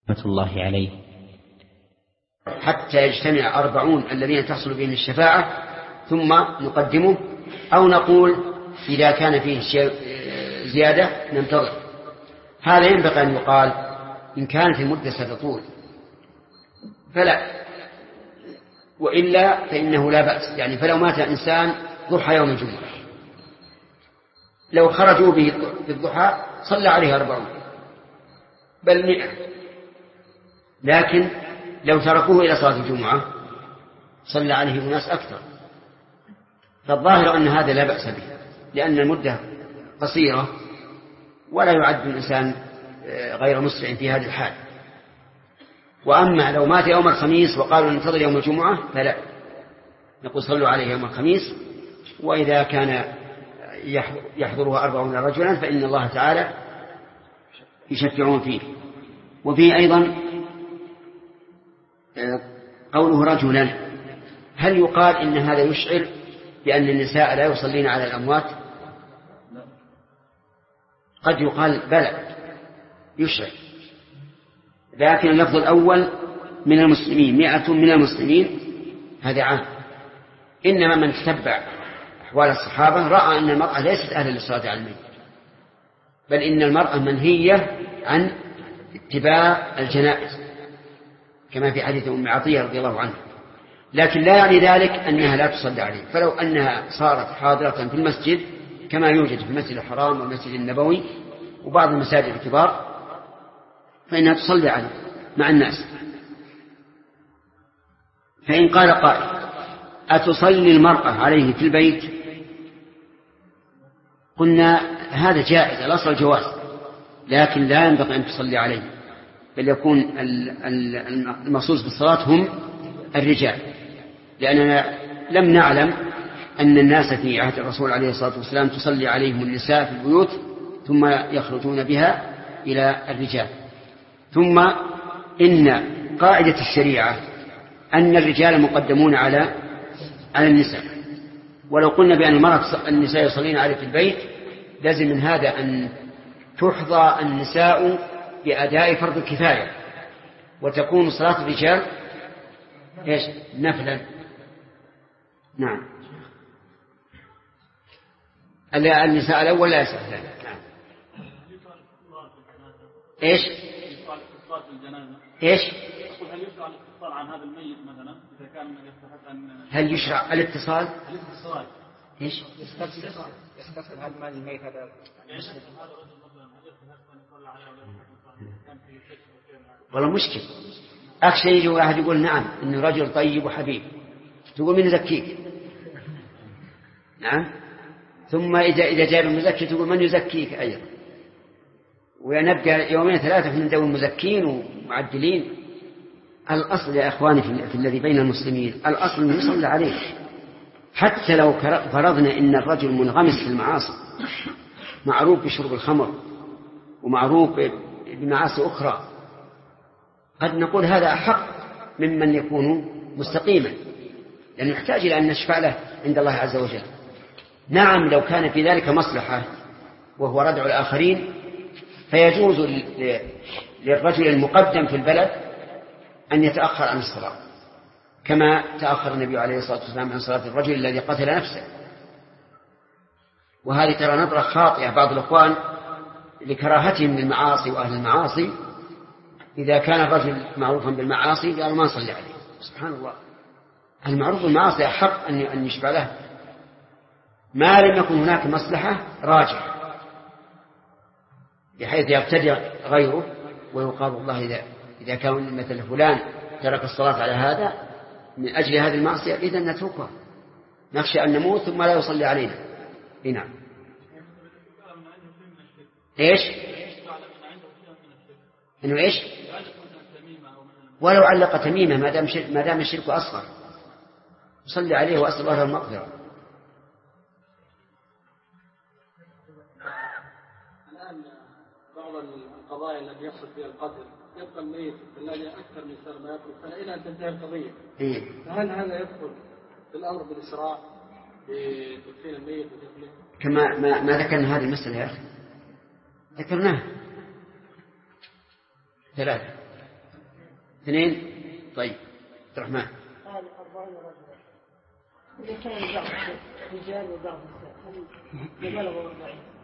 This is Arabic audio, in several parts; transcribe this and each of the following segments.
رحمة الله عليه. حتى يجتمع 40 الذين تحصل بهم الشفاعة ثم نقدمه، أو نقول إذا كان فيه زيادة ننتظر. هذا ينبغي أن يقال إن كانت المدة ستطول فلا، وإلا فإنه لا بأس. يعني فلو مات إنسان ضحى يوم الجمعة، لو خرجوا به في الضحى صلى عليه 40 بل 100، لكن لو تركوه إلى صلاة الجمعة صلى عليه الناس أكثر. فالظاهر أن هذا لا بأس به، لأن المدة قصيرة ولا يعد الإنسان غير مسرع في هذه الحال. وأما لو مات يوم الخميس وقالوا ننتظر يوم الجمعة فلا، نقول صلوا عليه يوم الخميس، وإذا كان يحضرها 40 رجلا فإن الله تعالى يشفعون فيه. وفيه أيضا قوله رجلا، هل يقال إن هذا يشعر بأن النساء لا يصلين على الأموات؟ قد يقال بلى يشعر، لكن اللفظ الأول من المسلمين 100 من المسلمين هذا عام. إنما من تتبع أحوال الصحابة رأى أن المرأة ليست أهلا للصلاة على الميت، بل إن المرأة منهية عن اتباع الجنائز كما في حديث أم عطية رضي الله عنها، لكن لا يعني ذلك أنها لا تصلى عليه. فلو أنها صارت حاضرة في المسجد كما يوجد في المسجد الحرام والمسجد النبوي وبعض المساجد الكبار فإنها تصلي عليه مع الناس. فإن قال قائل أتصلي المرأة عليه في البيت؟ قلنا هذا جائز، الأصل الجواز، لكن لا ينبغي أن تصلي عليه، بل يكون المخصوص بالصلاة هم الرجال، لأننا لم نعلم أن الناس في عهد الرسول عليه الصلاة والسلام تصلي عليهم النساء في البيوت ثم يخرجون بها إلى الرجال. ثم إن قاعدة الشريعة أن الرجال مقدمون على النساء، ولو قلنا بأن النساء يصلين عليه في البيت لازم من هذا أن تحظى النساء بأداء فرض الكفاية، وتكون صلاة الرجال إيش؟ نفلا. نعم، النساء الأول لا يسأل ذلك. نعم. إيش؟ إيش؟ هل يشرع الاتصال عن هذا الميت مثلا إذا كان يستحق أن هل يشرع الاتصال؟ إيش؟ يستفسر هل مال الميت هذا والله مشكل. أخشى يجي واحد يقول نعم إنه رجل طيب وحبيب، تقول من يزكيك؟ نعم. ثم إذا جاب المزكي تقول من يزكيك أيضا، ونبقى يومين 3 من ذوي المزكين ومعدلين. الأصل يا أخواني في الذي بين المسلمين الأصل أن يصلى عليه، حتى لو فرضنا إن الرجل منغمس في المعاصي، معروف بشرب الخمر ومعروف بمعاصي أخرى، قد نقول هذا أحق ممن يكون مستقيما، لأنه يحتاج إلى أن نشفع له عند الله عز وجل. نعم لو كان في ذلك مصلحة وهو ردع الآخرين فيجوز للرجل المقدم في البلد أن يتأخر عن الصلاة، كما تأخر النبي عليه الصلاة والسلام عن صلاة الرجل الذي قتل نفسه. وهذه ترى نظرة خاطئة بعض الأخوان لكراهتهم للمعاصي وأهل المعاصي، إذا كان الرجل معروفا بالمعاصي قالوا ما نصلي عليه. سبحان الله، المعروف بالمعاصي أحق أن يشفع له ما لم يكن هناك مصلحة راجعة بحيث يبتدع غيره ويقال الله إذا كان مثل فلان ترك الصلاة على هذا من أجل هذه المعصية إذن نتركها، نخشى أن نموت ثم لا يصلي علينا. نعم. إيش؟ إنه إيش؟ ولو علق تميمة ما دام الشرك أصغر صلي عليه وأسأل الله المغفرة. الآن بعض القضايا التي يحصل فيها القتل يبقى الميت في الثلاجة أكثر من سنة ما يأكل سنة إلى أن تنتهي القضية. فهل هذا يدخل في الأمر بالإسراع بتدفين الميت وتدفينه؟ كما ما ذكرنا هذه المسألة يا أخي، ذكرناها 3. 2. طيب عبد الرحمن. قال 40 رجلا. إذا كان بعض رجال وبعض نساء هل بلغوا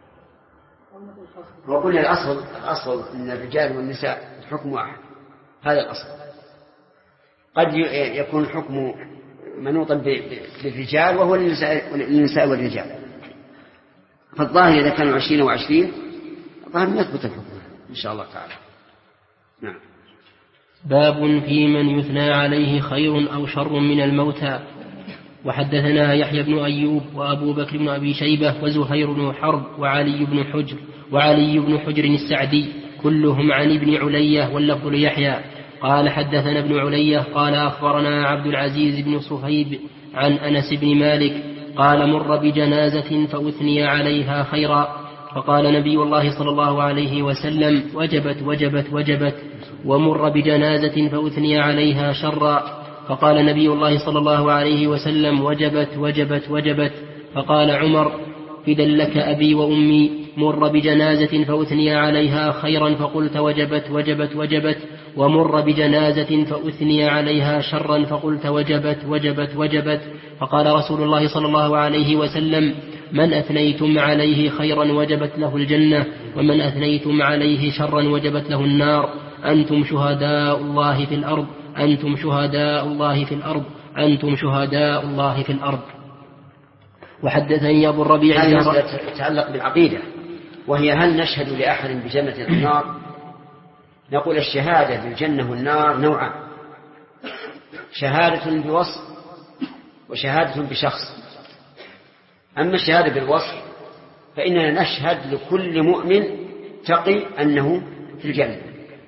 40؟ وقلنا الأصل أن الرجال والنساء الحكم واحد، هذا الأصل. قد يكون الحكم منوطا بالرجال وهو للنساء والرجال، فالظاهر إذا كانوا 20 و20 الظاهر يثبت الحكم إن شاء الله تعالى. نعم. باب في من يثنى عليه خير أو شر من الموتى. وحدثنا يحيى بن أيوب وأبو بكر بن أبي شيبة وزهير بن حرب وعلي بن حجر السعدي كلهم عن ابن علية واللفظ ليحيى قال حدثنا ابن علية قال أخبرنا عبد العزيز بن صهيب عن أنس بن مالك قال مر بجنازة فأثني عليها خيرا فقال نبي الله صلى الله عليه وسلم وجبت وجبت وجبت، ومر بجنازة فأثني عليها شرا فقال نبي الله صلى الله عليه وسلم وجبت وجبت وجبت، فقال عمر فدا لك أبي وأمي مر بجنازة فأثني عليها خيرا فقلت وجبت وجبت وجبت، ومر بجنازة فأثني عليها شرا فقلت وجبت وجبت وجبت، فقال رسول الله صلى الله عليه وسلم من أثنيتم عليه خيرا وجبت له الجنة ومن أثنيتم عليه شرا وجبت له النار، أنتم شهداء الله في الأرض أنتم شهداء الله في الأرض أنتم شهداء الله في الأرض. وحدثني أبو الربيع هذه تتعلق بالعقيدة، وهي هل نشهد لأحد بجنة أو نار؟ نقول الشهادة بالجنة والنار نوعان، شهادة بوصف وشهادة بشخص. أما الشهادة بالوصف فإننا نشهد لكل مؤمن تقي أنه في الجنة،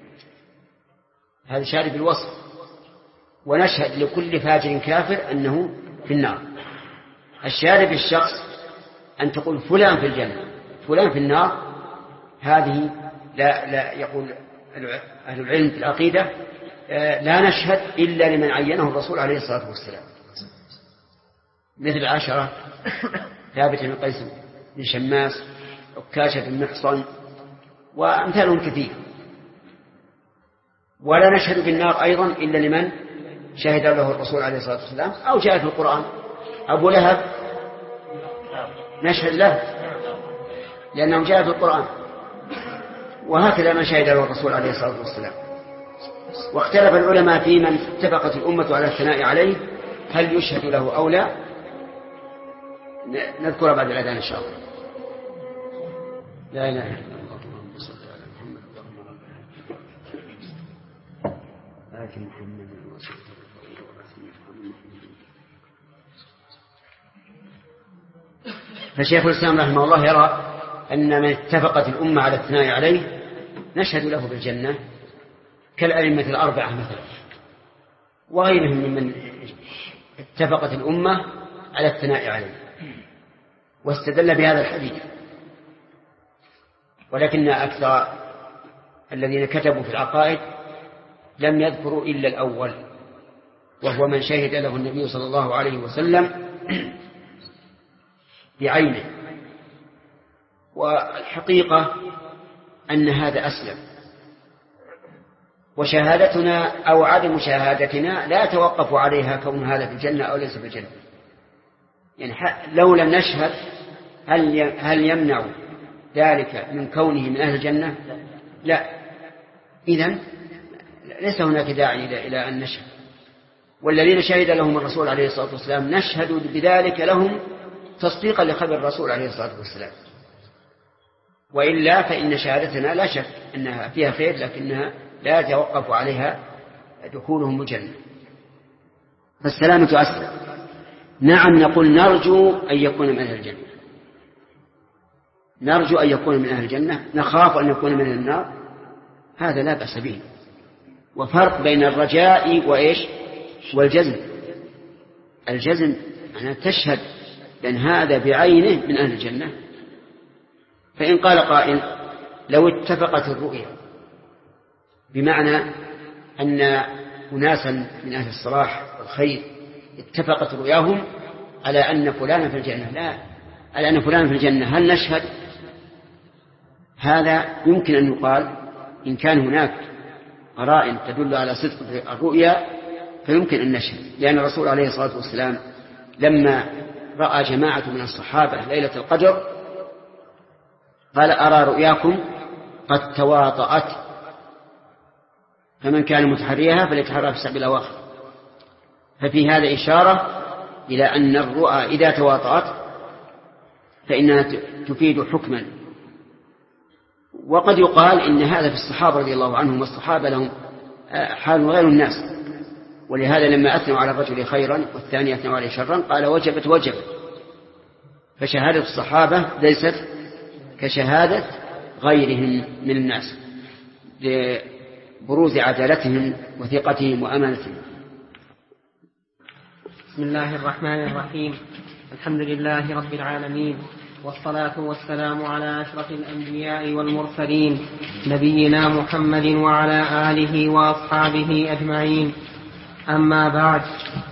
هذا شهادة بالوصف، ونشهد لكل فاجر كافر أنه في النار. الشهادة بالشخص أن تقول فلان في الجنة فلان في النار، هذه لا يقول أهل العلم في العقيدة لا نشهد إلا لمن عينه الرسول عليه الصلاة والسلام، مثل 10 ثابت بن قيس بن شماس عكاشة بن محصن وأمثالهم كثير. ولا نشهد بالنار أيضا إلا لمن شهد له الرسول عليه الصلاة والسلام أو جاء في القرآن. أبو لهب نشهد له لأنه جاء في القرآن، وهكذا من شهد له الرسول عليه الصلاة والسلام. واختلف العلماء في من اتفقت الأمة على الثناء عليه هل يشهد له أو لا، نذكر بعد الأذان إن شاء الله. لا إله إلا الله اللهم صل على محمد آتِ محمد فشيخ الإسلام رحمه الله يرى أن من اتفقت الأمة على الثناء عليه نشهد له بالجنة كالأئمة الأربعة مثلا وغيرهم ممن اتفقت الأمة على الثناء عليه، واستدل بهذا الحديث. ولكن أكثر الذين كتبوا في العقائد لم يذكروا إلا الأول، وهو من شهد له النبي صلى الله عليه وسلم بعينه. والحقيقة أن هذا أسلم، وشهادتنا أو عدم شهادتنا لا توقف عليها كون هذا في الجنة أو ليس في الجنة. يعني لو لم نشهد هل يمنع ذلك من كونه من أهل الجنة؟ لا. إذن ليس هناك داعي إلى أن نشهد. والذين شهد لهم الرسول عليه الصلاة والسلام نشهد بذلك لهم تصديقا لخبر الرسول عليه الصلاة والسلام، وإلا فإن شهادتنا لا شك أنها فيها خير، لكنها لا يتوقف عليها دخولهم الجنة. فالسلامة أسلم. نعم نقول نرجو أن يكون من أهل الجنة، نرجو أن يكون من أهل الجنة، نخاف أن يكون من النار، هذا لا بأس به. وفرق بين الرجاء وإيش والجزم. الجزم أنا تشهد لأن هذا بعينه من أهل الجنة. فإن قال قائل لو اتفقت الرؤيا بمعنى أن أناسا من أهل الصلاح والخير اتفقت رؤياهم على أن فلانا في الجنة، لا على أن فلانا في الجنة، هل نشهد؟ هذا يمكن أن يقال إن كان هناك قرائن تدل على صدق الرؤيا فيمكن أن نشهد، لأن الرسول عليه الصلاة والسلام لما رأى جماعة من الصحابة ليلة القدر قال أرى رؤياكم قد تواطأت، فمن كان متحريها فليتحرى في السبع الأواخر. ففي هذا إشارة إلى أن الرؤى إذا تواطأت فإنها تفيد حكما. وقد يقال إن هذا في الصحابة رضي الله عنهم، والصحابة لهم حال غير الناس، ولهذا لما أثنوا على الرجل خيرا والثاني أثنوا عليه شرا قال وجبت. فشهادة الصحابة ليست كشهادة غيرهم من الناس لبروز عدالتهم وثقتهم وأمانتهم. بسم الله الرحمن الرحيم. الحمد لله رب العالمين، والصلاة والسلام على أشرف الأنبياء والمرسلين نبينا محمد وعلى آله وأصحابه أجمعين. أما بعد،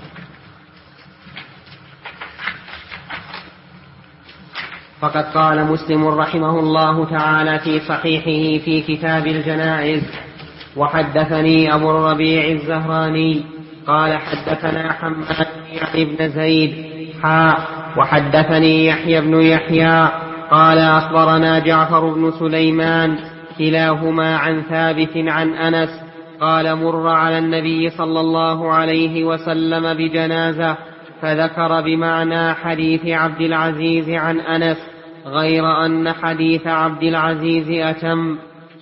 فقد قال مسلم رحمه الله تعالى في صحيحه في كتاب الجنائز: وحدثني أبو الربيع الزهراني قال حدثنا حماد يعني بن زيد وحدثني يحيى بن يحيى قال أخبرنا جعفر بن سليمان كلاهما عن ثابت عن أنس قال مر على النبي صلى الله عليه وسلم بجنازة فذكر بمعنى حديث عبد العزيز عن أنس، غير أن حديث عبد العزيز أتم.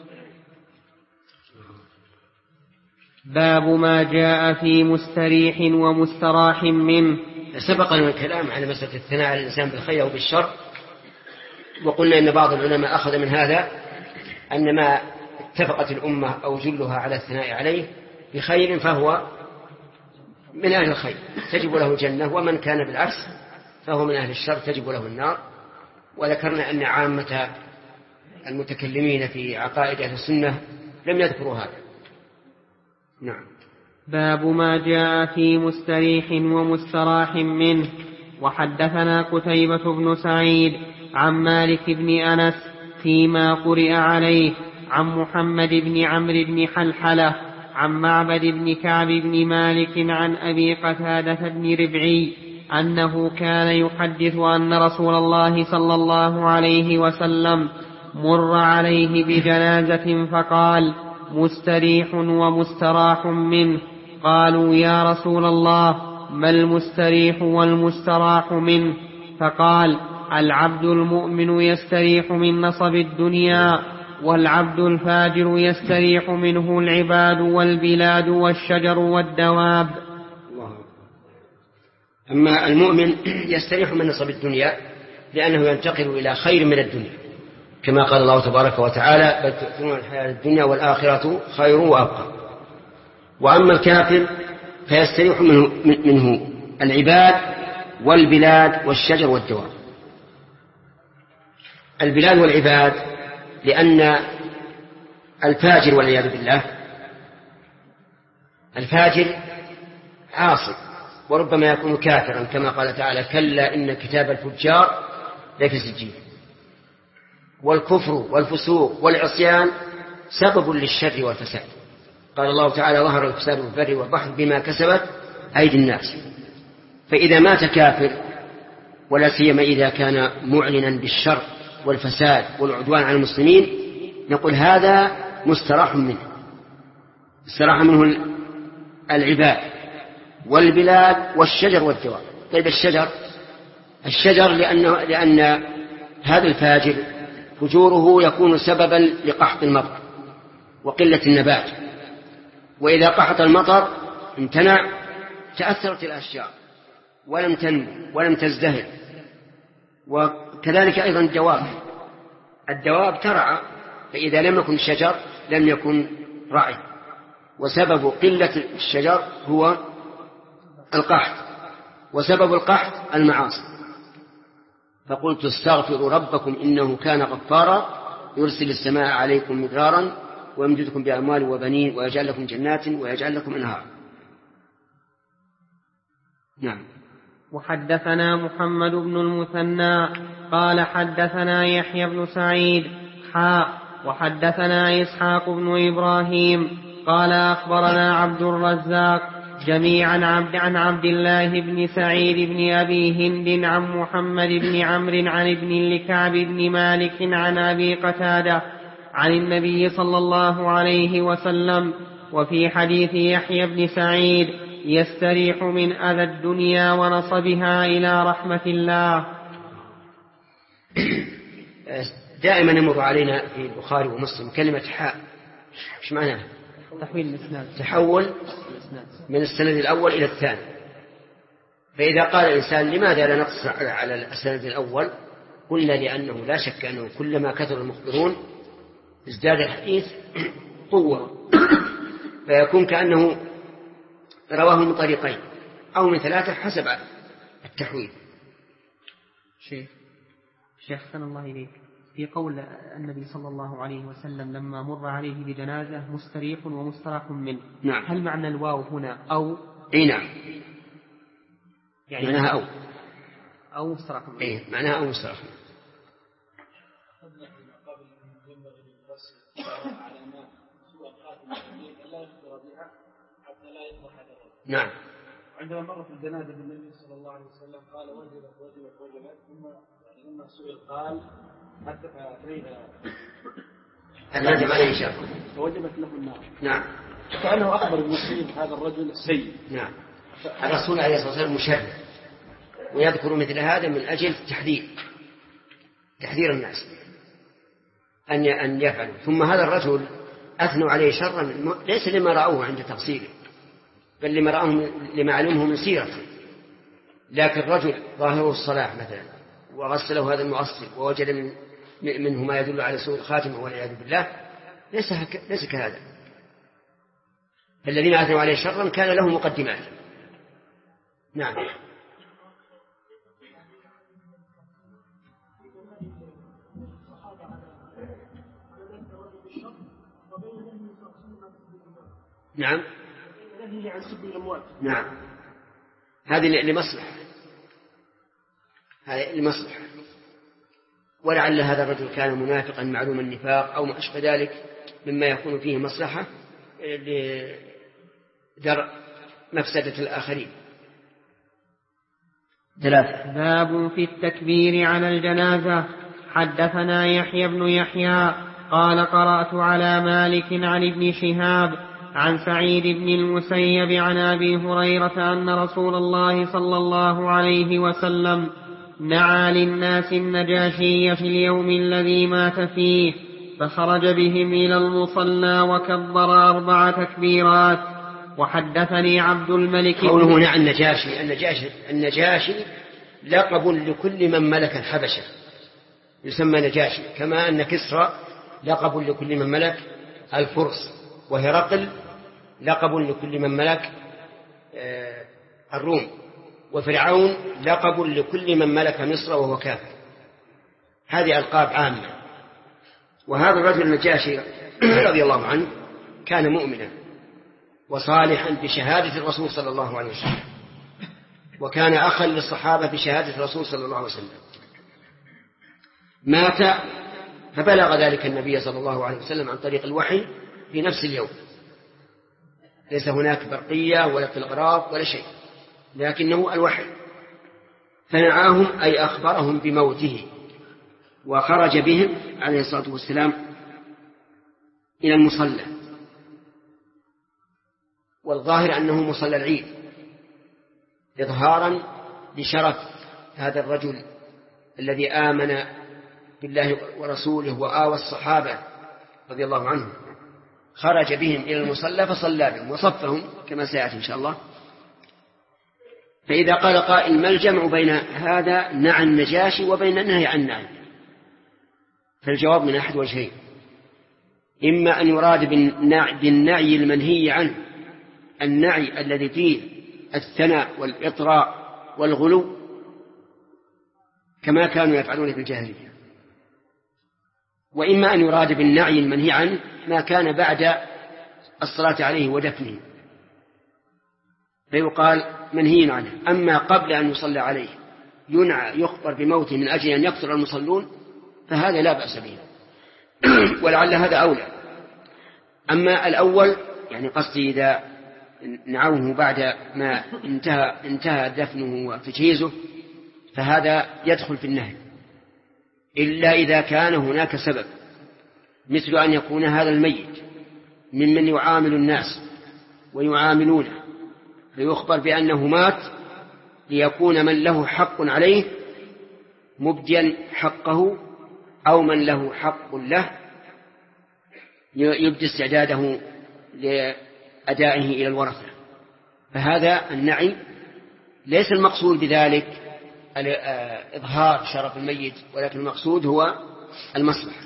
باب ما جاء في مستريح ومستراح منه. سبقنا الكلام على مسألة الثناء على الإنسان بالخير وبالشر، وقلنا إن بعض العلماء أخذ من هذا أن ما اتفقت الأمة أو جلها على الثناء عليه بخير فهو من أهل الخير تجب له الجنة، ومن كان بالعكس فهو من أهل الشر تجب له النار. وذكرنا أن عامة المتكلمين في عقائد أهل السنة لم يذكروا هذا. نعم. باب ما جاء في مستريح ومستراح منه. وحدثنا قتيبة بن سعيد عن مالك بن أنس فيما قرئ عليه عن محمد بن عمرو بن حلحلة عن معبد بن كعب بن مالك عن أبي قتادة بن ربعي أنه كان يحدث أن رسول الله صلى الله عليه وسلم مر عليه بجنازة فقال مستريح ومستراح منه. قالوا يا رسول الله ما المستريح والمستراح منه؟ فقال العبد المؤمن يستريح من نصب الدنيا، والعبد الفاجر يستريح منه العباد والبلاد والشجر والدواب. أما المؤمن يستريح من نصب الدنيا لأنه ينتقل إلى خير من الدنيا، كما قال الله تبارك وتعالى بل تؤثرون الحياة الدنيا والآخرة خير وأبقى. وأما الكافر فيستريح منه العباد والبلاد والشجر والدواب. البلاد والعباد لأن الفاجر والعياذ بالله الفاجر عاصي وربما يكون كافرا، كما قال تعالى كلا إن كتاب الفجار لفي سجين. والكفر والفسوق والعصيان سبب للشر والفساد. قال الله تعالى ظهر الفساد في البر والبحر بما كسبت أيدي الناس. فإذا مات كافر ولا سيما إذا كان معلنا بالشر والفساد والعدوان على المسلمين نقول هذا مستراح منه، استراح منه العباد والبلاد والشجر والدواب. طيب الشجر لأن هذا الفاجر فجوره يكون سببا لقحط المطر وقلة النبات، وإذا قحط المطر امتنع تأثرت الأشجار ولم تنمو ولم تزدهر. وكذلك أيضا الدواب ترعى، فإذا لم يكن شجر لم يكن رعي، وسبب قلة الشجر هو القحط، وسبب القحط المعاصي. فقلت استغفروا ربكم إنه كان غفارا يرسل السماء عليكم مدرارا ويمددكم بأموال وبنين ويجعل لكم جنات ويجعل لكم أنهارا. نعم. وحدثنا محمد بن المثنى قال حدثنا يحيى بن سعيد وحدثنا إسحاق بن إبراهيم قال أخبرنا عبد الرزاق جميعا عن عبد الله بن سعيد بن أبي هند عن محمد بن عمرو عن ابن لكعب بن مالك عن أبي قتادة عن النبي صلى الله عليه وسلم. وفي حديث يحيى بن سعيد يستريح من أذى الدنيا ونصبها إلى رحمة الله. دائما يمر علينا في البخاري ومسلم كلمة حاء، ايش معناها؟ تحويل الإسناد، تحول من السند الأول إلى الثاني. فإذا قال الإنسان لماذا لا نقص على السند الأول؟ قلنا لأنه لا شك أنه كلما كثر المخبرون ازداد الحديث قوة، فيكون كأنه رواه من طريقين أو من ثلاثة حسب التحويل. شيخ سن الله إليك، في قول النبي صلى الله عليه وسلم لما مر عليه بجنازة مستريح ومستراح منه، نعم. هل معنى الواو هنا أو؟ اي نعم، يعني معناها أو مستراح منه. اي معناها أو مستراح منه. نعم. عندما مرت الجنازة بالنبي صلى الله عليه وسلم قال وجبت ثم لما سئل قال حتى الندم عليه شر فوجبت له النار. نعم. كأنه أخبر المسلم هذا الرجل السيء. نعم. الرسول عليه الصلاة والسلام مشرع ويذكر مثل هذا من أجل تحذير الناس أن يفعلوا. ثم هذا الرجل أثنوا عليه شرا ليس لما رأوه عند تفصيله، بل لما علمه من سيرته. لكن رجل ظاهره الصلاح مثلا وغسله هذا المعصر ووجد منه ما يدل على سوء الخاتمة والعياذ بالله ليس كهذا. الذين أثنوا عليه شرا كان له مقدمات. نعم. نعم. نعم. هذه لمصلحة، ولعل هذا الرجل كان منافقا معلوم النفاق أو ما أشبه ذلك مما يكون فيه مصلحة لدرء مفسدة الآخرين. 3. باب في التكبير على الجنازة. حدثنا يحيى بن يحيى قال قرأت على مالك عن ابن شهاب عن سعيد بن المسيب عن أبي هريرة أن رسول الله صلى الله عليه وسلم نعى للناس النجاشي في اليوم الذي مات فيه، فخرج بهم إلى المصلى وكبر 4 تكبيرات. وحدثني عبد الملك قوله نعى النجاشي لقب لكل من ملك الحبشة يسمى نجاشي، كما أن كسرى لقب لكل من ملك الفرس، وهرقل لقب لكل من ملك الروم، وفرعون لقب لكل من ملك مصر وهو كافر. هذه ألقاب عامة. وهذا الرجل النجاشي رضي الله عنه كان مؤمنا وصالحا بشهادة الرسول صلى الله عليه وسلم، وكان أخا للصحابة بشهادة الرسول صلى الله عليه وسلم. مات فبلغ ذلك النبي صلى الله عليه وسلم عن طريق الوحي في نفس اليوم، ليس هناك برقية ولا تلغراف ولا شيء، لكنه الوحي. فنعاهم أي أخبرهم بموته، وخرج بهم عليه الصلاة والسلام إلى المصلى، والظاهر أنه مصلى العيد إظهارا لشرف هذا الرجل الذي آمن بالله ورسوله وآوى الصحابة رضي الله عنهم. خرج بهم إلى المصلى فصلى بهم وصفهم كما سيأتي إن شاء الله. فإذا قال قائل ما الجمع بين هذا نعى النجاشي وبين النهي عن النعي؟ فالجواب من أحد وجهين: إما أن يراد بالنعي المنهي عنه النعي الذي فيه الثناء والإطراء والغلو كما كانوا يفعلون في الجاهلية، وإما أن يراد بالنعي المنهي عنه ما كان بعد الصلاة عليه ودفنه، فيقال منهي عنه. أما قبل أن يصلى عليه ينعى يخبر بموته من أجل أن يكثر المصلون فهذا لا بأس به، ولعل هذا أولى. أما الأول يعني قصدي إذا نعوه بعد ما انتهى دفنه وتجهيزه فهذا يدخل في النهي، إلا إذا كان هناك سبب، مثل أن يكون هذا الميت ممن يعامل الناس ويعاملونه فيخبر بأنه مات ليكون من له حق عليه مبديا حقه، أو من له حق له يبدي استعداده لأدائه إلى الورثة. فهذا النعي ليس المقصود بذلك إظهار شرف الميت، ولكن المقصود هو المصلحة.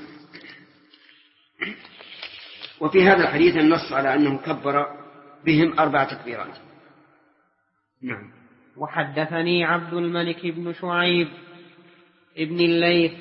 وفي هذا الحديث النص على أنه كبر بهم 4 تكبيرات. نعم. وحدثني عبد الملك بن شعيب ابن الليث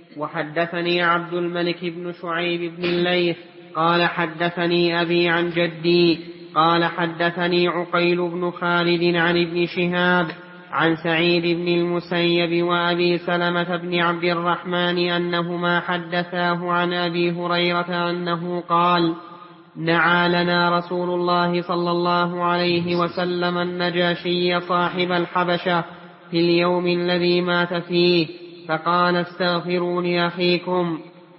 بن الليث قال حدثني أبي عن جدي قال حدثني عقيل بن خالد عن ابن شهاب عن سعيد بن المسيب وأبي سلمة بن عبد الرحمن أنهما حدثاه عن أبي هريرة أنه قال: نعى لنا رسول الله صلى الله عليه وسلم النجاشي صاحب الحبشة في اليوم الذي مات فيه، فقال: استغفروا لأخيكم.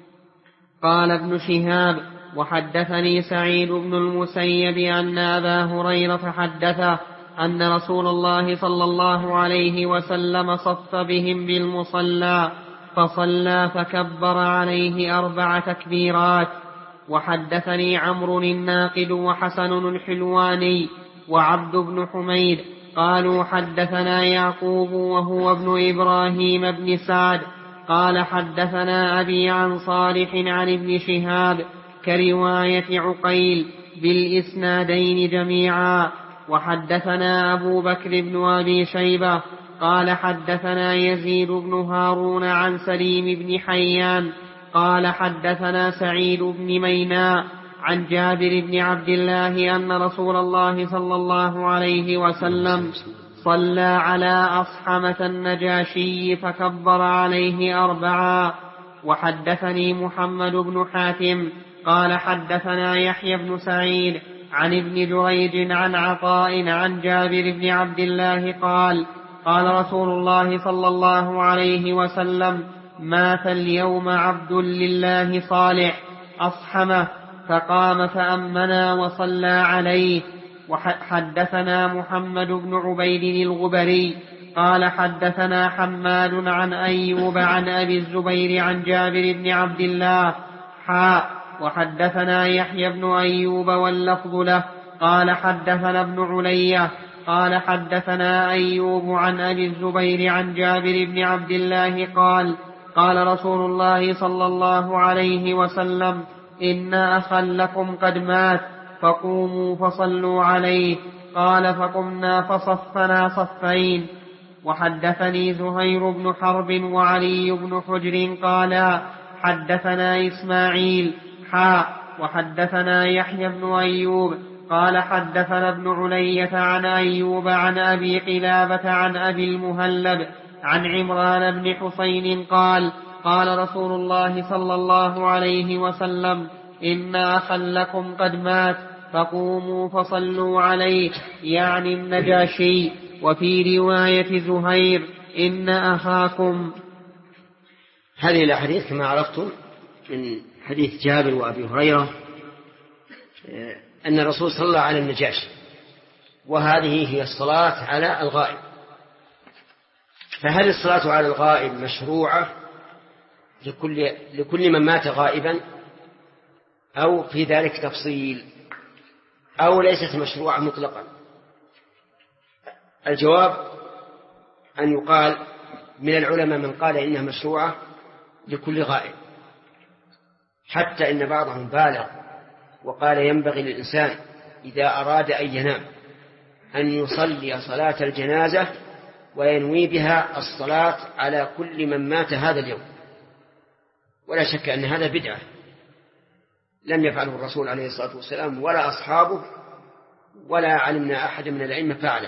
قال ابن شهاب: وحدثني سعيد بن المسيب أن أبا هريرة حدثه أن رسول الله صلى الله عليه وسلم صف بهم بالمصلى فصلى فكبر عليه 4 تكبيرات. وحدثني عمرو الناقد وحسن الحلواني وعبد بن حميد قالوا حدثنا يعقوب وهو ابن إبراهيم بن سعد قال حدثنا أبي عن صالح عن ابن شهاب كرواية عقيل بالإسنادين جميعا. وحدثنا أبو بكر بن أبي شيبة قال حدثنا يزيد بن هارون عن سليم بن حيان قال حدثنا سعيد بن ميناء عن جابر بن عبد الله أن رسول الله صلى الله عليه وسلم صلى على أصحمة النجاشي فكبر عليه 4. وحدثني محمد بن حاتم قال حدثنا يحيى بن سعيد عن ابن جريج عن عطاء عن جابر بن عبد الله قال: قال رسول الله صلى الله عليه وسلم: مات اليوم عبد لله صالح أصحمه، فقام فأمنا وصلى عليه. وحدثنا محمد بن عبيد الغبري قال حدثنا حماد عن أيوب عن أبي الزبير عن جابر بن عبد الله وحدثنا يحيى بن أيوب واللفظ له قال حدثنا ابن علية قال حدثنا أيوب عن أبي الزبير عن جابر بن عبد الله قال: قال رسول الله صلى الله عليه وسلم: إن أخا لكم قد مات فقوموا فصلوا عليه. قال: فقمنا فصفنا صفين. وحدثني زهير بن حرب وعلي بن حجر قالا حدثنا إسماعيل وحدثنا يحيى بن أيوب قال حدثنا ابن علية عن أيوب عن أبي قلابة عن أبي المهلب عن عمران بن حسين قال: قال رسول الله صلى الله عليه وسلم: إن أخا لكم قد مات فقوموا فصلوا عليه، يعني النجاشي. وفي رواية زهير: إن أخاكم. هذه الأحاديث كما عرفتم من حديث جابر وأبي هريرة أن الرسول صلى الله على النجاشي، وهذه هي الصلاة على الغائب. فهل الصلاة على الغائب مشروعة لكل من مات غائبا، أو في ذلك تفصيل، أو ليست مشروعة مطلقا؟ الجواب أن يقال من العلماء من قال إنها مشروعة لكل غائب، حتى إن بعضهم بالغ وقال ينبغي للإنسان إذا أراد أن ينام أن يصلي صلاة الجنازة وينوي بها الصلاة على كل من مات هذا اليوم. ولا شك أن هذا بدعة لم يفعله الرسول عليه الصلاة والسلام ولا أصحابه، ولا علمنا أحد من العلم فعله.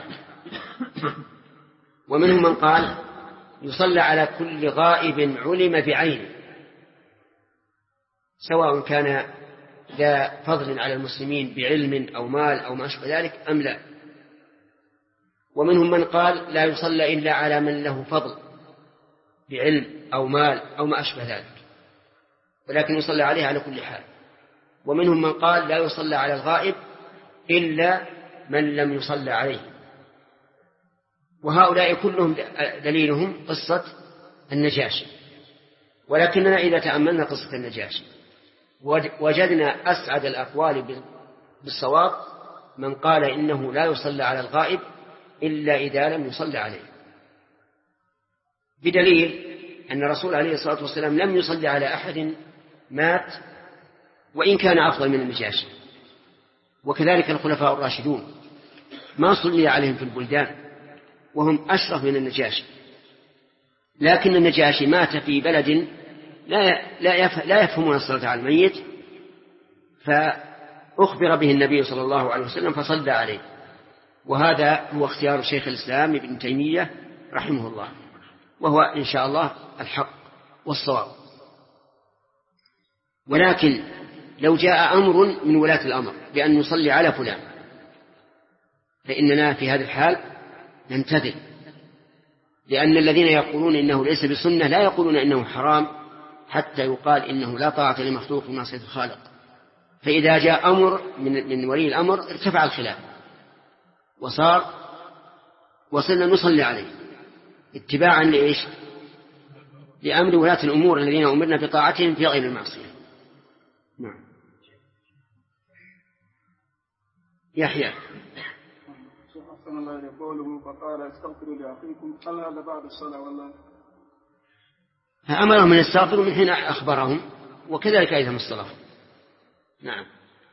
ومنهم من قال يصلى على كل غائب علم بعينه، سواء كان ذا فضل على المسلمين بعلم أو مال أو ما أشبه ذلك أم لا. ومنهم من قال لا يصلى إلا على من له فضل بعلم أو مال أو ما أشبه ذلك، ولكن يصلى عليه على كل حال. ومنهم من قال لا يصلى على الغائب إلا من لم يصلى عليه. وهؤلاء كلهم دليلهم قصة النجاشي. ولكننا إذا تأملنا قصة النجاشي وجدنا أسعد الأقوال بالصواب من قال إنه لا يصلى على الغائب إلا إذا لم يصلى عليه، بدليل أن الرسول عليه الصلاة والسلام لم يصلي على أحد مات وإن كان أفضل من النجاشي. وكذلك الخلفاء الراشدون ما صلي عليهم في البلدان وهم أشرف من النجاشي، لكن النجاشي مات في بلد لا يفهمون الصلاة على الميت، فأخبر به النبي صلى الله عليه وسلم فصلى عليه. وهذا هو اختيار شيخ الإسلام ابن تيمية رحمه الله، وهو إن شاء الله الحق والصواب. ولكن لو جاء أمر من ولاة الأمر بأن نصلي على فلان فإننا في هذه الحال ننتظر، لأن الذين يقولون إنه ليس بسنة لا يقولون إنه حرام حتى يقال إنه لا طاعة لمخلوق في معصية الخالق. فإذا جاء أمر من ولي الأمر ارتفع الخلاف وصلنا نصلي عليه اتباعا لإيش؟ لأمر ولاة الأمور الذين أمرنا بطاعتهم في غير المعصية. نعم. يحيى أحسن الله إليك قوله فقال استغفروا لأخيكم، هل هذا بعد الصلاة ولا؟ أمرهم من يستغفروا من حين أخبرهم، وكذلك أيضا الصلاة. نعم.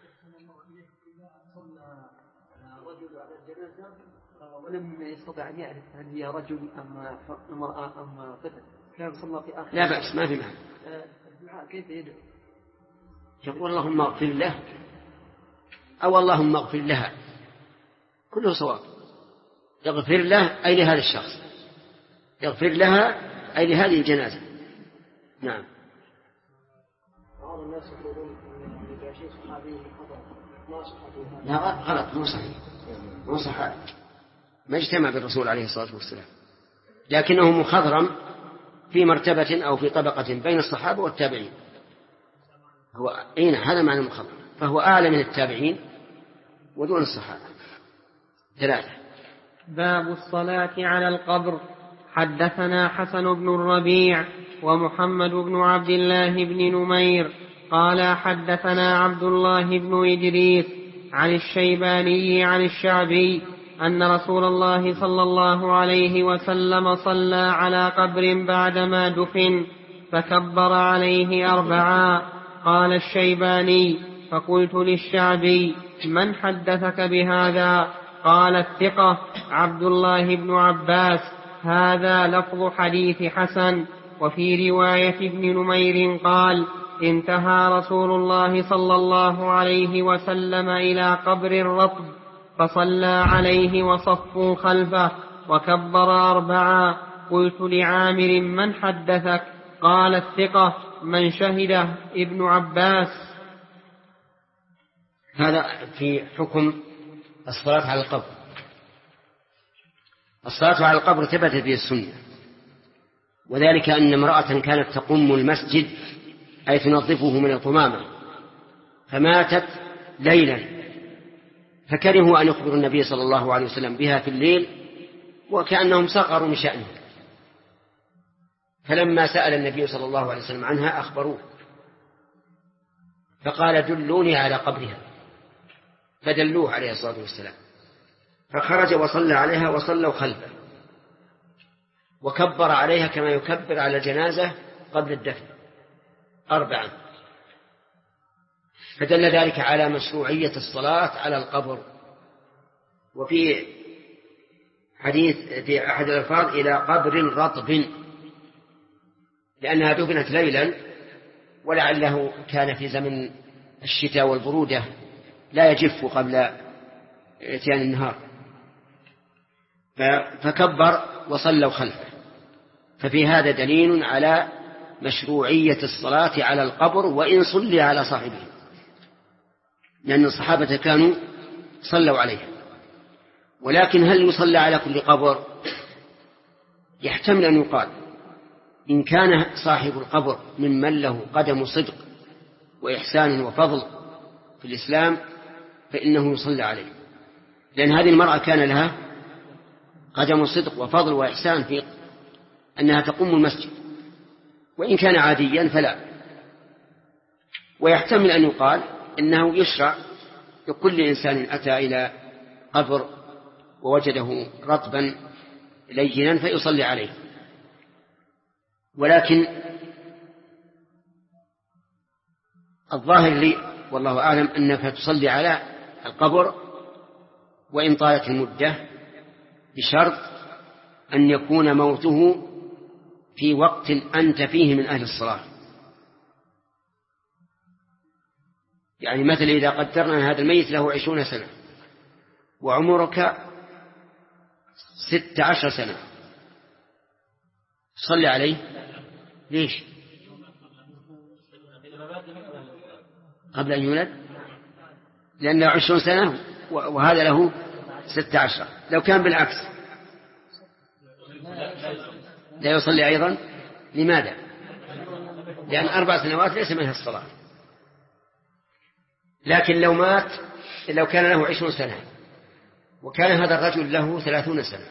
ولم يستطع أن يعرف هل هي رجل أم امرأة أم طفل، كان صلى في آخر لا بأس، ما في معنى. الدعاء كيف يدعو؟ يقول اللهم اغفر له أو اللهم اغفر لها، كله صواب. يغفر له أي لهذا الشخص، يغفر لها أي لهذه الجنازة. نعم. بعض الناس يقولون أن النجاشي صحابي خطأ، ما صحابي. لا غلط، مو صحابي، ما اجتمع بالرسول عليه الصلاة والسلام، لكنه مخضرم في مرتبة أو في طبقة بين الصحابة والتابعين. هو أين هذا معنى المخضرم، فهو أعلى من التابعين ودون الصحابة. 3. باب الصلاة على القبر. حدثنا حسن بن الربيع ومحمد بن عبد الله بن نمير قال حدثنا عبد الله بن إدريس عن الشيباني عن الشعبي أن رسول الله صلى الله عليه وسلم صلى على قبر بعدما دفن فكبر عليه 4. قال الشيباني فقلت للشعبي من حدثك بهذا؟ قال الثقة عبد الله بن عباس. هذا لفظ حديث حسن. وفي رواية ابن نمير قال انتهى رسول الله صلى الله عليه وسلم إلى قبر رطب فصلى عليه وصفوا خلفه وكبر 4. قلت لعامر من حدثك؟ قال الثقة من شهده ابن عباس. هذا في حكم الصلاة على القبر. الصلاة على القبر ثبتت به السنة، وذلك أن امرأة كانت تقوم المسجد أي تنظفه من القمامة فماتت ليلا، فكرهوا أن يخبروا النبي صلى الله عليه وسلم بها في الليل وكأنهم صغروا من شأنه، فلما سأل النبي صلى الله عليه وسلم عنها أخبروه فقال دلوني على قبرها، فدلوه عليه الصلاة والسلام، فخرج وصلى عليها وصلوا خلفه وكبر عليها كما يكبر على الجنازة قبل الدفن 4. فدل ذلك على مشروعية الصلاة على القبر. وفي حديث في أحد الألفاظ إلى قبر رطب، لأنها دفنت ليلا ولعله كان في زمن الشتاء والبرودة لا يجف قبل اتيان النهار، فكبر وصلوا خلفه. ففي هذا دليل على مشروعية الصلاة على القبر وإن صلي على صاحبه. لأن الصحابة كانوا صلوا عليها. ولكن هل يصلى على كل قبر؟ يحتمل أن يقال إن كان صاحب القبر ممن له قدم صدق وإحسان وفضل في الإسلام فإنه يصلى عليه، لأن هذه المرأة كان لها قدم صدق وفضل وإحسان في أنها تقوم المسجد، وإن كان عاديا فلا. ويحتمل أن يقال إنه يشرع لكل إنسان أتى إلى قبر ووجده رطبا لينا فيصلي عليه. ولكن الظاهر لي والله أعلم أنك تصلي على القبر وإن طالت المدة، بشرط أن يكون موته في وقت أنت فيه من أهل الصلاة. يعني مثل إذا قدرنا أن هذا الميت له 20 سنة وعمرك 16 سنة، صلي عليه. ليش؟ قبل أن يولد، لأن له 20 سنة وهذا له 16. لو كان بالعكس لا يصلي أيضا. لماذا؟ لأن 4 سنوات ليس منها الصلاة. لكن لو كان له 20 سنة وكان هذا الرجل له 30 سنة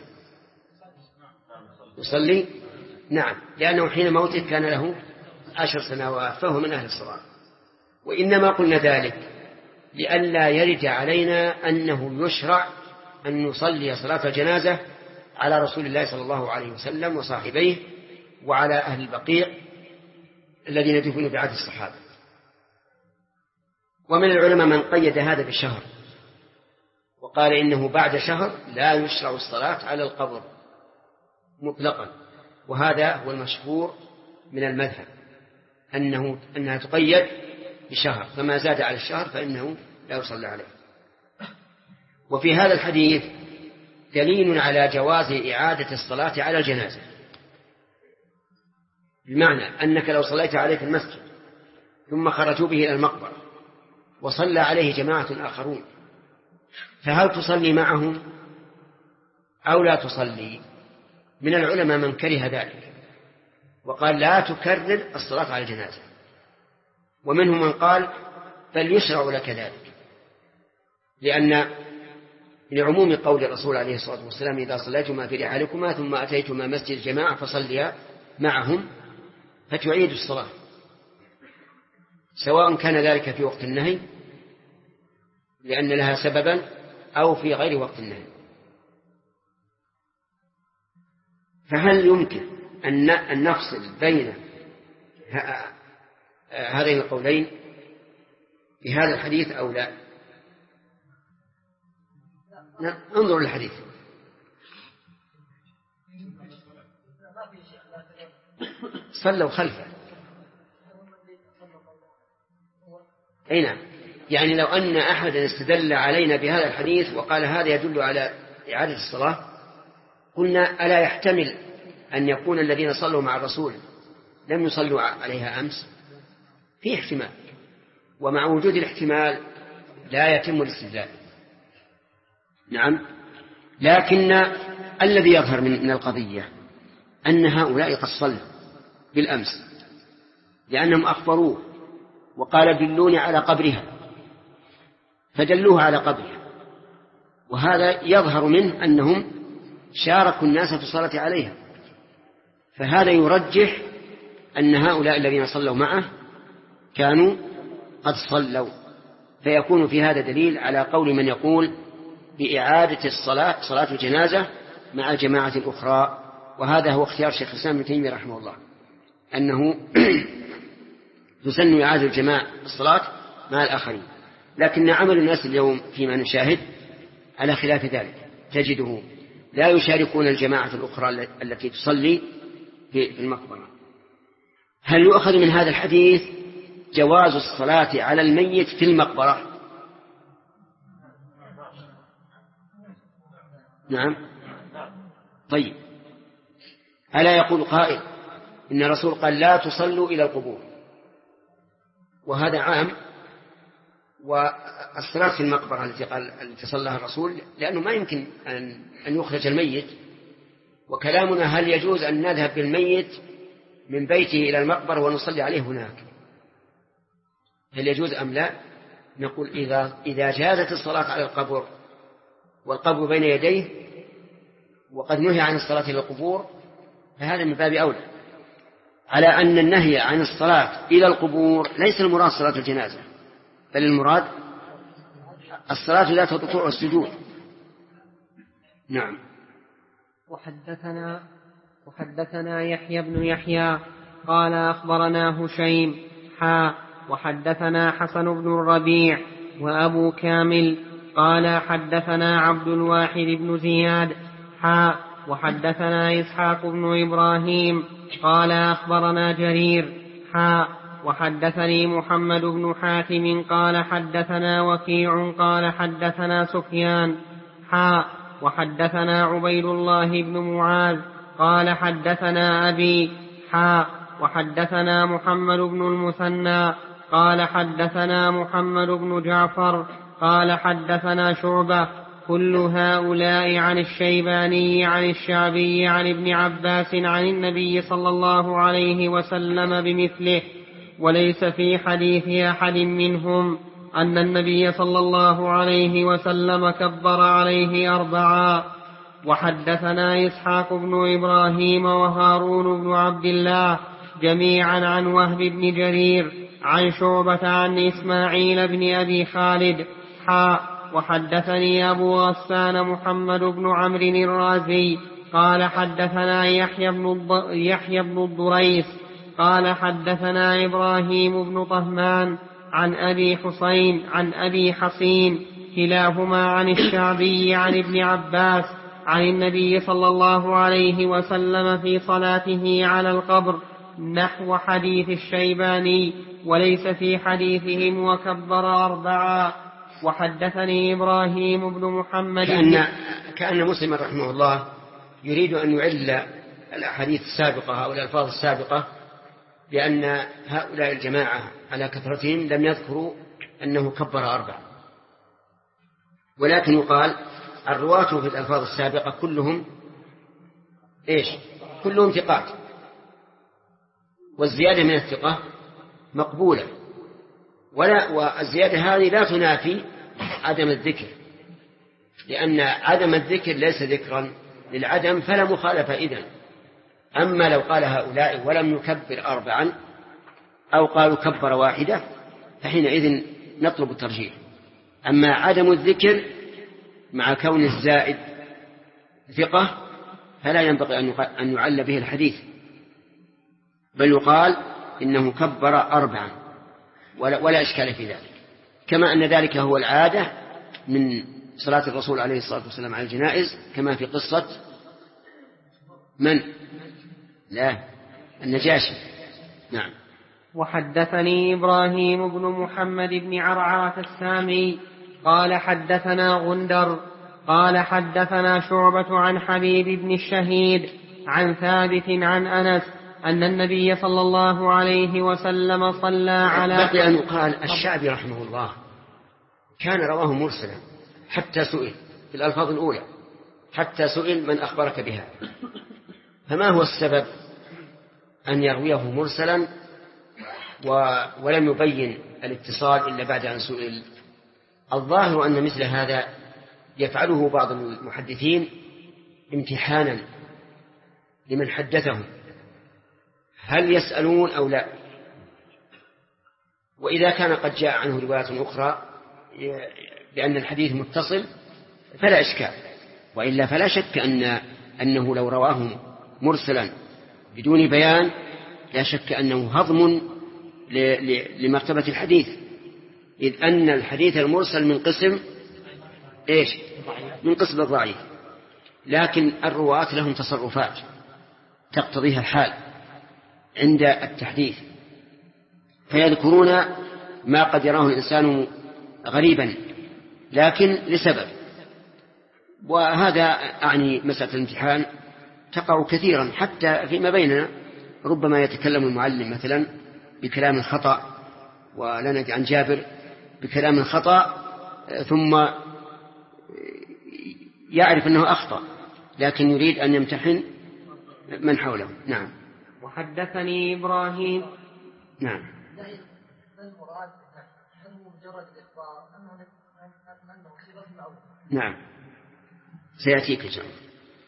يصلي؟ نعم، لأنه حين موته كان له 10 سنوات فهو من أهل الصلاة. وإنما قلنا ذلك لئلا يرد علينا أنه يشرع أن نصلي صلاة الجنازة على رسول الله صلى الله عليه وسلم وصاحبيه وعلى أهل البقيع الذين يدفنون بعهد الصحابة. ومن العلماء من قيد هذا بالشهر وقال إنه بعد شهر لا يشرع الصلاة على القبر مطلقا، وهذا هو المشهور من المذهب أنها تقيد بشهر، فما زاد على الشهر فإنه لا يصلى عليه. وفي هذا الحديث دليل على جواز إعادة الصلاة على الجنازة، بمعنى أنك لو صليت عليه في المسجد ثم خرجوا به إلى المقبرة وصلى عليه جماعة آخرون، فهل تصلي معهم أو لا تصلي؟ من العلماء من كره ذلك وقال لا تكرر الصلاة على الجنازة، ومنهم من قال بل يشرع لك ذلك، لأن لعموم قول الرسول عليه الصلاة والسلام إذا صليتما في رحالكما ثم أتيتما مسجد الجماعة فصليا معهم فتعيد الصلاة، سواء كان ذلك في وقت النهي لأن لها سببا أو في غير وقت النهي. فهل يمكن أن نفصل بين هذين القولين في هذا الحديث أو لا؟ انظروا للحديث. صلوا خلفه. أي نعم، يعني لو أن أحدا استدل علينا بهذا الحديث وقال هذا يدل على إعادة الصلاة، قلنا ألا يحتمل أن يكون الذين صلوا مع الرسول لم يصلوا عليها أمس؟ فيه احتمال، ومع وجود الاحتمال لا يتم الاستدلال. نعم، لكن الذي يظهر من القضية أن هؤلاء قد صلوا بالأمس لأنهم أخبروه وقال دلوني على قبرها فدلوه على قبرها، وهذا يظهر منه أنهم شاركوا الناس في الصلاة عليها، فهذا يرجح أن هؤلاء الذين صلوا معه كانوا قد صلوا، فيكون في هذا دليل على قول من يقول بإعادة الصلاة صلاة الجنازة مع الجماعة الأخرى. وهذا هو اختيار شيخ الإسلام ابن تيمية رحمه الله، أنه تسن إعادة الجماعة الصلاة مع الآخرين. لكن عمل الناس اليوم فيما نشاهد على خلاف ذلك، تجده لا يشاركون الجماعة الأخرى التي تصلي في المقبرة. هل يؤخذ من هذا الحديث جواز الصلاة على الميت في المقبرة؟ نعم. طيب، ألا يقول قائل إن الرسول قال لا تصلوا إلى القبور، وهذا عام والصلاة في المقبرة التي صلىها الرسول، لأنه ما يمكن أن يخرج الميت. وكلامنا هل يجوز أن نذهب بالميت من بيته إلى المقبرة ونصلي عليه هناك، هل يجوز أم لا؟ نقول إذا جازت الصلاة على القبر والقبر بين يديه وقد نهي عن الصلاة إلى القبور فهذا من باب أولى، على أن النهي عن الصلاة إلى القبور ليس المراد صلاة الجنازة، بل المراد الصلاة ذات الركوع والسجود. نعم. وحدثنا يحيى بن يحيى قال أخبرنا هشيم وحدثنا حسن بن الربيع وأبو كامل قال حدثنا عبد الواحد بن زياد وحدثنا إسحاق بن إبراهيم قال أخبرنا جرير وحدثني محمد بن حاتم قال حدثنا وكيع قال حدثنا سفيان وحدثنا عبيد الله بن معاذ قال حدثنا أبي وحدثنا محمد بن المثنى قال حدثنا محمد بن جعفر قال حدثنا شعبة كل هؤلاء عن الشيباني عن الشعبي عن ابن عباس عن النبي صلى الله عليه وسلم بمثله، وليس في حديث أحد منهم أن النبي صلى الله عليه وسلم كبر عليه 4. وحدثنا إسحاق بن إبراهيم وهارون بن عبد الله جميعا عن وهب بن جرير عن شعبة عن إسماعيل بن أبي خالد وحدثني أبو غسان محمد بن عمرو الرازي قال حدثنا يحيى بن الضريس قال حدثنا إبراهيم بن طهمان عن أبي حسين عن أبي حصين كلاهما عن الشعبي عن ابن عباس عن النبي صلى الله عليه وسلم في صلاته على القبر نحو حديث الشيباني، وليس في حديثهم وكبر 4. وحدثني إبراهيم بن محمد كأن مسلم رحمه الله يريد أن يعل الأحاديث السابقة أو الألفاظ السابقة لأن هؤلاء الجماعة على كثرتهم لم يذكروا أنه كبر 4، ولكن يقال الرواة في الألفاظ السابقة كلهم كلهم ثقات، والزيادة من الثقة مقبولة، والزيادة هذه لا تنافي عدم الذكر، لأن عدم الذكر ليس ذكرا للعدم فلا مخالفة إذن. أما لو قال هؤلاء ولم يكبر 4 أو قالوا كبر 1 فحينئذ نطلب الترجيح. أما عدم الذكر مع كون الزائد ثقة فلا ينبغي أن يعل به الحديث، بل يقال إنه كبر 4 ولا إشكال في ذلك، كما أن ذلك هو العادة من صلاة الرسول عليه الصلاة والسلام على الجنائز، كما في قصة النجاشي. نعم. وحدثني إبراهيم بن محمد بن عرعرة السامي قال حدثنا غندر قال حدثنا شعبة عن حبيب بن الشهيد عن ثابت عن أنس أن النبي صلى الله عليه وسلم صلى على بقي أن يقال الشعبي رحمه الله كان رواه مرسلا حتى سئل في الألفاظ الأولى، حتى سئل من أخبرك بها، فما هو السبب أن يرويه مرسلا ولم يبين الاتصال إلا بعد أن سئل؟ الظاهر أن مثل هذا يفعله بعض المحدثين امتحانا لمن حدثهم، هل يسألون أو لا؟ وإذا كان قد جاء عنه رواية أخرى بأن الحديث متصل فلا إشكال، وإلا فلا شك أنه لو رواه مرسلا بدون بيان لا شك أنه هضم لمرتبة الحديث، إذ أن الحديث المرسل من قسم من قسم الضعيف، لكن الرواة لهم تصرفات تقتضيها الحال عند التحديث، فيذكرون ما قد يراه الإنسان غريبا لكن لسبب. وهذا أعني مسألة الامتحان تقع كثيرا حتى فيما بيننا، ربما يتكلم المعلم مثلا بكلام خطأ، ولا ندري عن جابر بكلام خطأ ثم يعرف أنه أخطأ لكن يريد أن يمتحن من حوله. نعم. وحدثني إبراهيم. نعم. نعم سيأتيك إن شاء الله.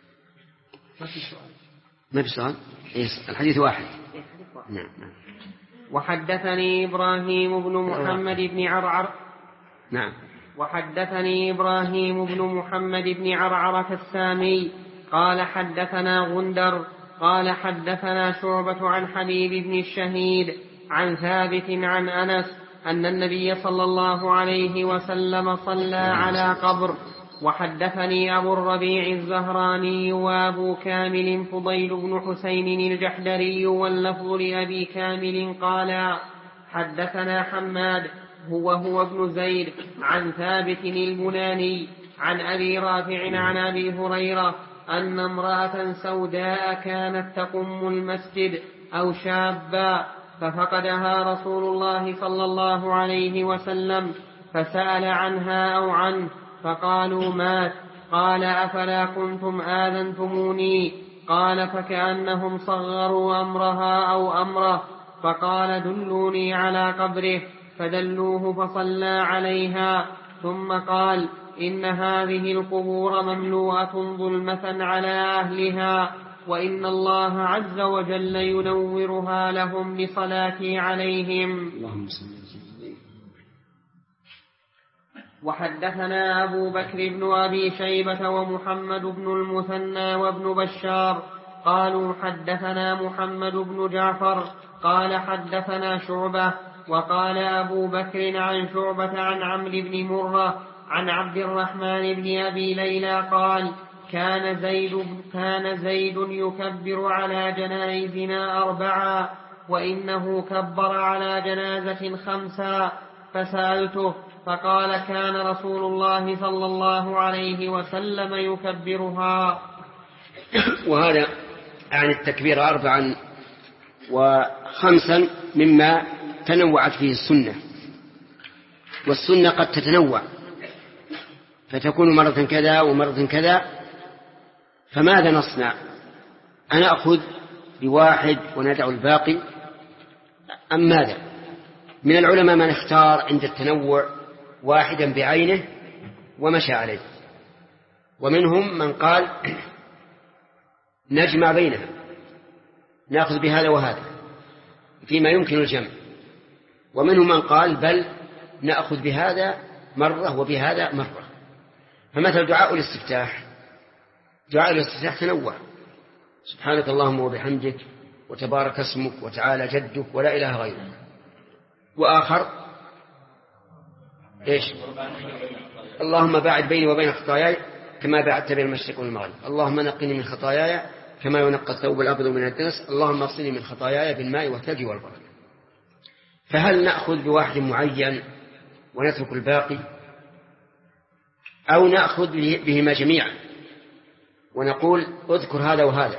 ما في سؤال. الحديث واحد. نعم. وحدثني إبراهيم بن محمد بن عرعر. نعم. وحدثني إبراهيم بن محمد بن عرعرة السامي قال حدثنا غندر قال حدثنا شعبة عن حبيب بن الشهيد عن ثابت عن أنس أن النبي صلى الله عليه وسلم صلى على قبر. وحدثني أبو الربيع الزهراني وأبو كامل فضيل بن حسين الجحدري واللفظ لأبي كامل قال حدثنا حماد هو ابن زيد عن ثابت البناني عن أبي رافع عن أبي هريرة أن امرأة سوداء كانت تقم المسجد أو شابا ففقدها رسول الله صلى الله عليه وسلم فسأل عنها أو عنه فقالوا مات. قال أفلا كنتم آذنتموني؟ قال فكأنهم صغروا أمرها أو أمره فقال دلوني على قبره فدلوه فصلى عليها ثم قال إن هذه القبور مملوءة ظلمة على أهلها وإن الله عز وجل ينورها لهم بصلاتي عليهم. وحدثنا أبو بكر بن أبي شيبة ومحمد بن المثنى وابن بشار قالوا حدثنا محمد بن جعفر قال حدثنا شعبة وقال أبو بكر عن شعبة عن عمرو بن مرة عن عبد الرحمن بن أبي ليلى قال كان زيد يكبر على جنائزنا 4 وإنه كبر على جنازة 5 فسألته فقال كان رسول الله صلى الله عليه وسلم يكبرها. وهذا عن التكبير 4 و5 مما تنوعت فيه السنة، والسنة قد تتنوع فتكون مرة كذا ومرة كذا، فماذا نصنع؟ أنا أخذ بواحد وندع الباقي أم ماذا؟ من العلماء من اختار عند التنوع واحدا بعينه ومشى عليه، ومنهم من قال نجمع بينها نأخذ بهذا وهذا فيما يمكن الجمع، ومنهم من قال بل نأخذ بهذا مرة وبهذا مرة. فمثل دعاء الاستفتاح تنوع، سبحانك اللهم وبحمدك وتبارك اسمك وتعالى جدك ولا إله غيرك. وآخر إيش؟ اللهم باعد بيني وبين خطاياي كما باعدت بين المشرق والمغرب، اللهم نقني من خطاياي كما ينقى الثوب الأبيض من الدنس، اللهم اغسلني من خطاياي بالماء والثلج والبرد. فهل نأخذ بواحد معين ونترك الباقي، أو نأخذ بهما جميعا ونقول اذكر هذا وهذا،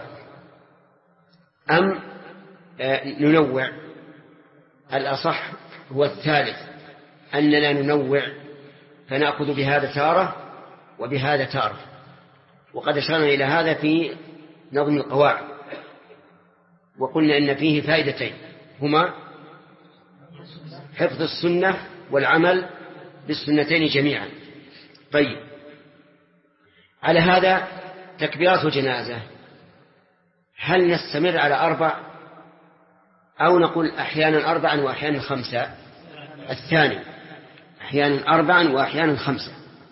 أم ننوع؟ الأصح هو الثالث، أننا ننوع فنأخذ بهذا تارة وبهذا تارة، وقد أشرنا إلى هذا في نظم القواعد وقلنا إن فيه فائدتين هما حفظ السنة والعمل بالسنتين جميعا. طيب، على هذا تكبيرات الجنازة هل نستمر على 4 أو نقول أحيانا 4 وأحيانا 5؟ الثاني، أحيانا 4 وأحيانا 5.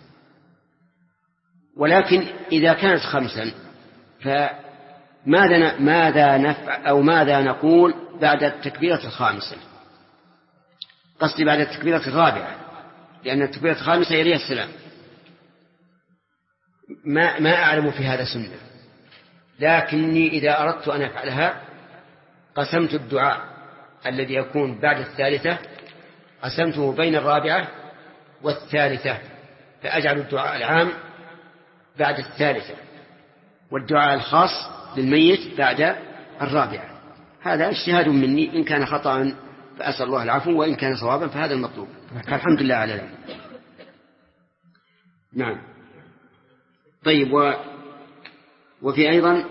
ولكن إذا كانت 5 فماذا نفعل أو ماذا نقول بعد التكبيرة 5؟ قصدي بعد التكبيرة 4، لأن التكبيرة 5 يليها السلام. ما أعلم في هذا سنة، لكني إذا أردت أن أفعلها قسمت الدعاء الذي يكون بعد 3 قسمته بين 4 و3، فأجعل الدعاء العام بعد 3 والدعاء الخاص للميت بعد 4. هذا اجتهاد مني، إن كان خطأ فأسأل الله العفو، وإن كان صوابا فهذا المطلوب. الحمد لله على ذلك. نعم. طيب وفي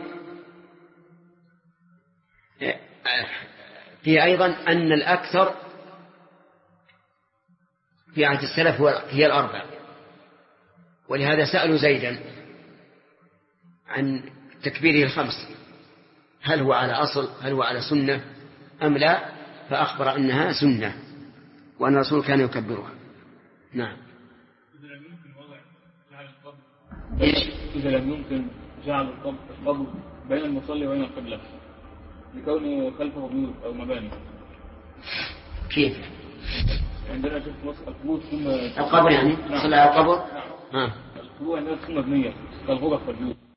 أيضا أن الأكثر في عهد السلف هي الأربع، ولهذا سألوا زيدا عن تكبيره الخمس هل هو على أصل، هل هو على سنة أم لا، فأخبر أنها سنة وأن الرسول كان يكبرها. نعم. إذا لم يمكن جعل القبر بين المصلي وبين القبلة لكونه خلفه بيوت أو مباني، كيف؟ عندنا شوف القبور ثم القبر يعني صلى على القبر. القبور عندنا ثم مبنية كالغرف والبيوت.